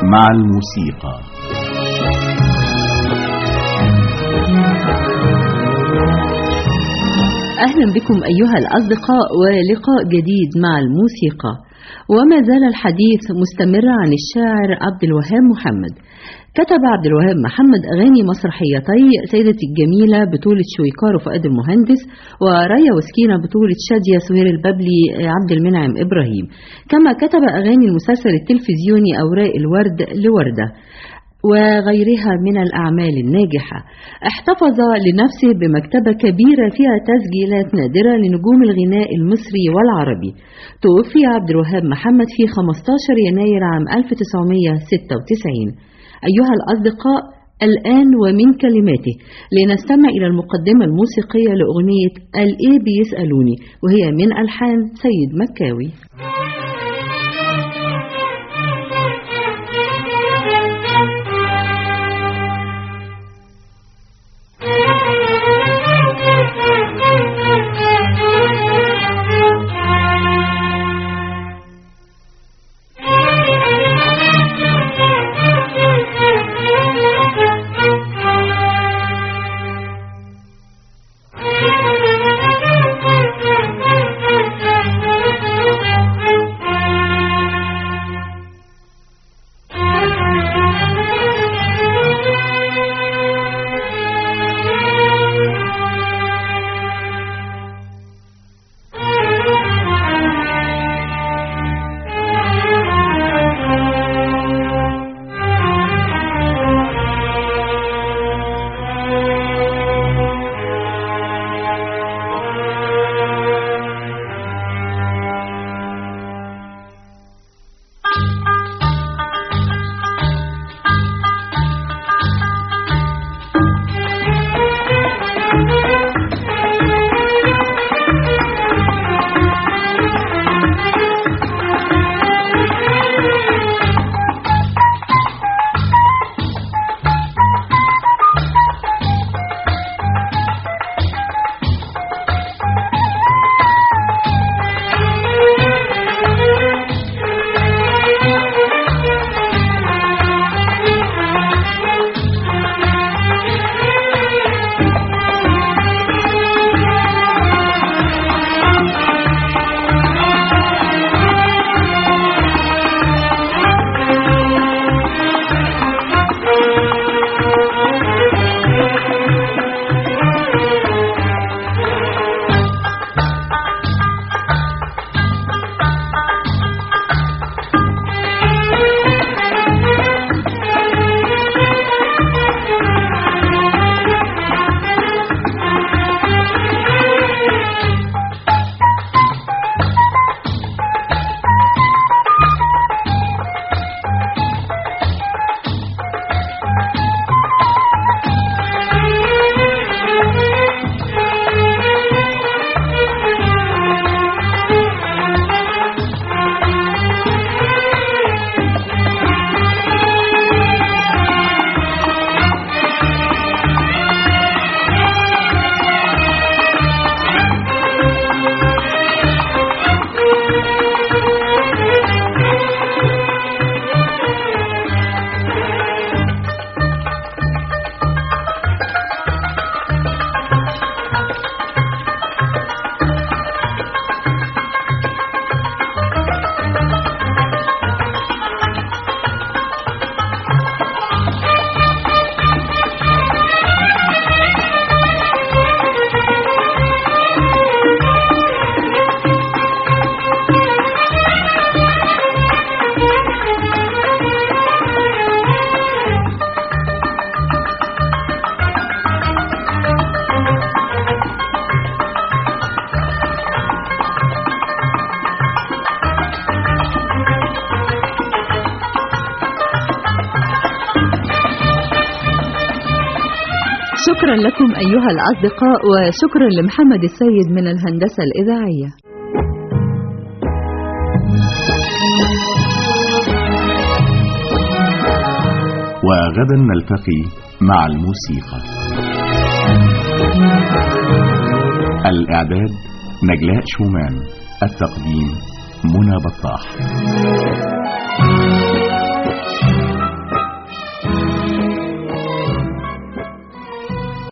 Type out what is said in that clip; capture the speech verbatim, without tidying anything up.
مع الموسيقى. أهلا بكم أيها الأصدقاء ولقاء جديد مع الموسيقى. وما زال الحديث مستمر عن الشاعر عبد الوهاب محمد. كتب عبد الوهاب محمد أغاني مسرحيتي سيدتي الجميلة بطولة شويكار وفؤاد المهندس، وريا وسكينة بطولة شادية سهير البابلي عبد المنعم إبراهيم. كما كتب أغاني المسلسل التلفزيوني أوراق الورد لوردة وغيرها من الأعمال الناجحة. احتفظ لنفسه بمكتبة كبيرة فيها تسجيلات نادرة لنجوم الغناء المصري والعربي. توفي عبد الوهاب محمد في خمسة عشر يناير عام ألف وتسعمائة وستة وتسعين. أيها الأصدقاء، الآن ومن كلماته لنستمع إلى المقدمة الموسيقية لأغنية الإيه بيسألوني، وهي من ألحان سيد مكاوي. شكرا لكم أيها الأصدقاء، وشكرا لمحمد السيد من الهندسة الإذاعية. وغدا نلتقي مع الموسيقى. الإعداد نجلاء شومان، التقديم منى بطاح.